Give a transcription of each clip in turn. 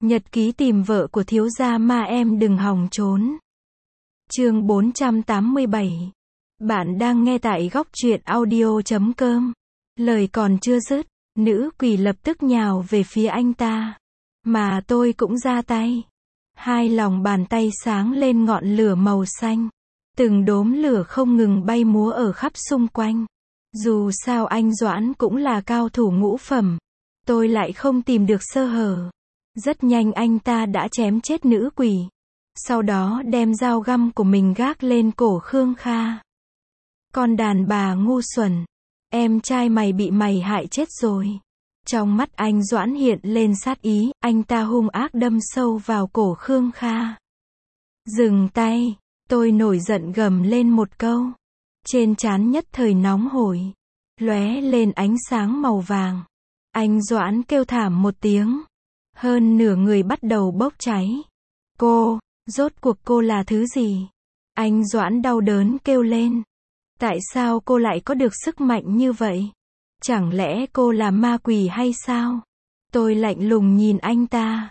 Nhật ký tìm vợ của thiếu gia ma em đừng hòng trốn. Chương 487. Bạn đang nghe tại góc truyện audio.com. Lời còn chưa dứt, nữ quỷ lập tức nhào về phía anh ta. Mà tôi cũng ra tay. Hai lòng bàn tay sáng lên ngọn lửa màu xanh. Từng đốm lửa không ngừng bay múa ở khắp xung quanh. Dù sao anh Doãn cũng là cao thủ ngũ phẩm. Tôi lại không tìm được sơ hở. Rất nhanh anh ta đã chém chết nữ quỷ. Sau đó đem dao găm của mình gác lên cổ Khương Kha. Con đàn bà ngu xuẩn. Em trai mày bị mày hại chết rồi. Trong mắt anh Doãn hiện lên sát ý, anh ta hung ác đâm sâu vào cổ Khương Kha. Dừng tay, tôi nổi giận gầm lên một câu. Trên trán nhất thời nóng hổi, lóe lên ánh sáng màu vàng. Anh Doãn kêu thảm một tiếng. Hơn nửa người bắt đầu bốc cháy. Cô, rốt cuộc cô là thứ gì? Anh Doãn đau đớn kêu lên. Tại sao cô lại có được sức mạnh như vậy? Chẳng lẽ cô là ma quỷ hay sao? Tôi lạnh lùng nhìn anh ta.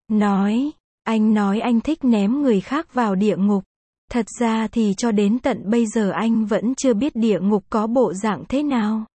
Anh nói anh thích ném người khác vào địa ngục. Thật ra thì cho đến tận bây giờ anh vẫn chưa biết địa ngục có bộ dạng thế nào.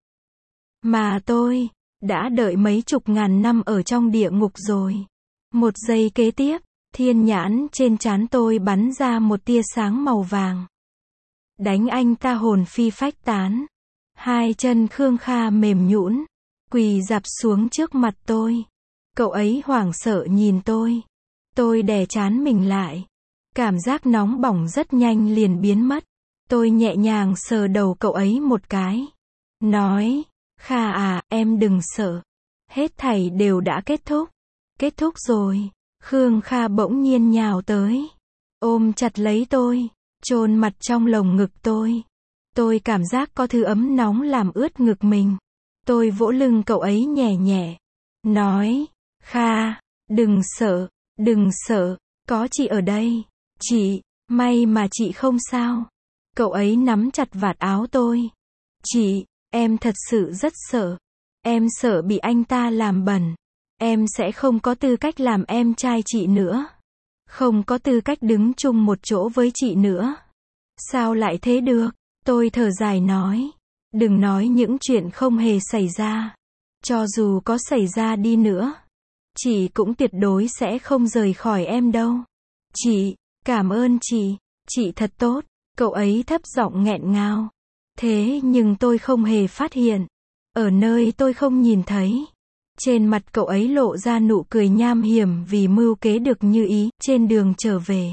Mà tôi đã đợi mấy chục ngàn năm ở trong địa ngục rồi. Một giây kế tiếp, thiên nhãn trên trán tôi bắn ra một tia sáng màu vàng. Đánh anh ta hồn phi phách tán. Hai chân Khương Kha mềm nhũn, quỳ rạp xuống trước mặt tôi. Cậu ấy hoảng sợ nhìn tôi. Tôi đè trán mình lại. Cảm giác nóng bỏng rất nhanh liền biến mất. Tôi nhẹ nhàng sờ đầu cậu ấy một cái. Nói, Kha à, em đừng sợ. Hết thảy đều đã kết thúc. Kết thúc rồi. Khương Kha bỗng nhiên nhào tới. Ôm chặt lấy tôi. Chôn mặt trong lồng ngực tôi. Tôi cảm giác có thứ ấm nóng làm ướt ngực mình. Tôi vỗ lưng cậu ấy nhẹ nhẹ. Nói, Kha, đừng sợ, có chị ở đây. Chị, may mà chị không sao. Cậu ấy nắm chặt vạt áo tôi. Chị, em thật sự rất sợ. Em sợ bị anh ta làm bẩn. Em sẽ không có tư cách làm em trai chị nữa. Không có tư cách đứng chung một chỗ với chị nữa. Sao lại thế được? Tôi thở dài nói. Đừng nói những chuyện không hề xảy ra. Cho dù có xảy ra đi nữa, chị cũng tuyệt đối sẽ không rời khỏi em đâu. Chị, cảm ơn chị thật tốt. Cậu ấy thấp giọng nghẹn ngào. Thế nhưng tôi không hề phát hiện. Ở nơi tôi không nhìn thấy. Trên mặt cậu ấy lộ ra nụ cười nham hiểm vì mưu kế được như ý. Trên đường trở về,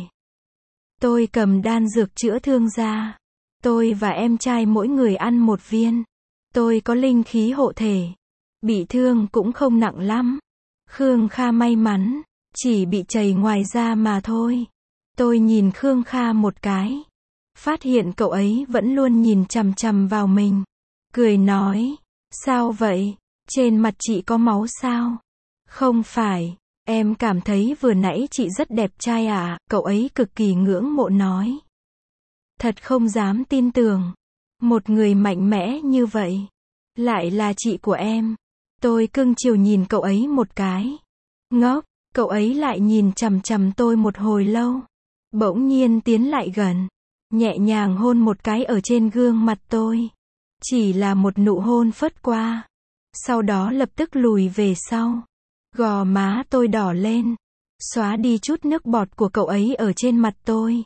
tôi cầm đan dược chữa thương ra. Tôi và em trai mỗi người ăn một viên. Tôi có linh khí hộ thể. Bị thương cũng không nặng lắm. Khương Kha may mắn, chỉ bị chảy ngoài da mà thôi. Tôi nhìn Khương Kha một cái. Phát hiện cậu ấy vẫn luôn nhìn chằm chằm vào mình. Cười nói, sao vậy? Trên mặt chị có máu sao? Không phải, em cảm thấy vừa nãy chị rất đẹp trai à? Cậu ấy cực kỳ ngưỡng mộ nói. Thật không dám tin tưởng. Một người mạnh mẽ như vậy lại là chị của em. Tôi cưng chiều nhìn cậu ấy một cái. Ngốc, cậu ấy lại nhìn chằm chằm tôi một hồi lâu. Bỗng nhiên tiến lại gần, nhẹ nhàng hôn một cái ở trên gương mặt tôi. Chỉ là một nụ hôn phớt qua. Sau đó lập tức lùi về sau. Gò má tôi đỏ lên, xóa đi chút nước bọt của cậu ấy ở trên mặt tôi.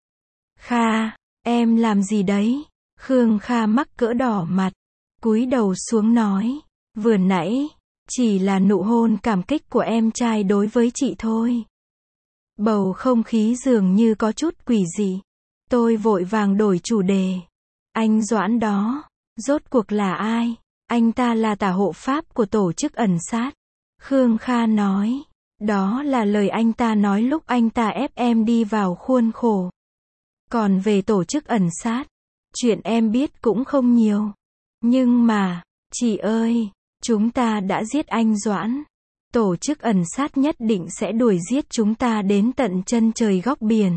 Kha, em làm gì đấy? Khương Kha mắc cỡ đỏ mặt, cúi đầu xuống nói. Vừa nãy, chỉ là nụ hôn cảm kích của em trai đối với chị thôi. Bầu không khí dường như có chút quỷ dị. Tôi vội vàng đổi chủ đề. Anh Doãn đó, rốt cuộc là ai? Anh ta là tả hộ pháp của tổ chức ẩn sát. Khương Kha nói. Đó là lời anh ta nói lúc anh ta ép em đi vào khuôn khổ. Còn về tổ chức ẩn sát, chuyện em biết cũng không nhiều. Nhưng mà, chị ơi, chúng ta đã giết anh Doãn. Tổ chức ẩn sát nhất định sẽ đuổi giết chúng ta đến tận chân trời góc biển.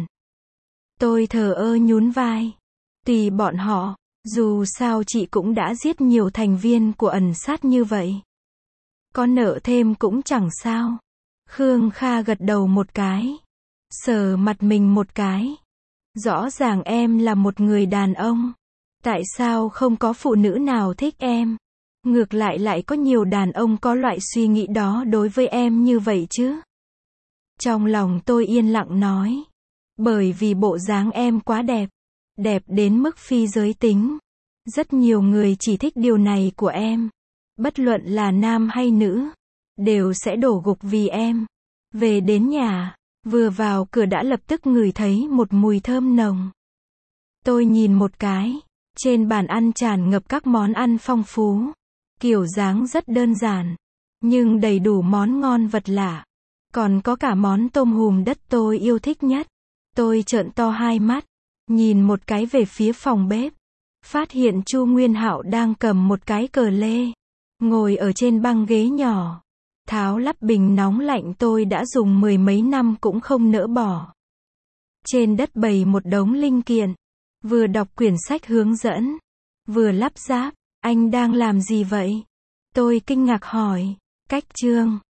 Tôi thờ ơ nhún vai. Tùy bọn họ, dù sao chị cũng đã giết nhiều thành viên của ẩn sát như vậy. Có nợ thêm cũng chẳng sao. Khương Kha gật đầu một cái. Sờ mặt mình một cái. Rõ ràng em là một người đàn ông. Tại sao không có phụ nữ nào thích em? Ngược lại lại có nhiều đàn ông có loại suy nghĩ đó đối với em như vậy chứ? Trong lòng tôi yên lặng nói. Bởi vì bộ dáng em quá đẹp. Đẹp đến mức phi giới tính. Rất nhiều người chỉ thích điều này của em. Bất luận là nam hay nữ. Đều sẽ đổ gục vì em. Về đến nhà. Vừa vào cửa đã lập tức ngửi thấy một mùi thơm nồng. Tôi nhìn một cái. Trên bàn ăn tràn ngập các món ăn phong phú. Kiểu dáng rất đơn giản. Nhưng đầy đủ món ngon vật lạ. Còn có cả món tôm hùm đất tôi yêu thích nhất. Tôi trợn to hai mắt. Nhìn một cái về phía phòng bếp. Phát hiện Chu Nguyên Hạo đang cầm một cái cờ lê. Ngồi ở trên băng ghế nhỏ. Tháo lắp bình nóng lạnh tôi đã dùng mười mấy năm cũng không nỡ bỏ. Trên đất bày một đống linh kiện. Vừa đọc quyển sách hướng dẫn. Vừa lắp ráp. Anh đang làm gì vậy? Tôi kinh ngạc hỏi. Cách chương.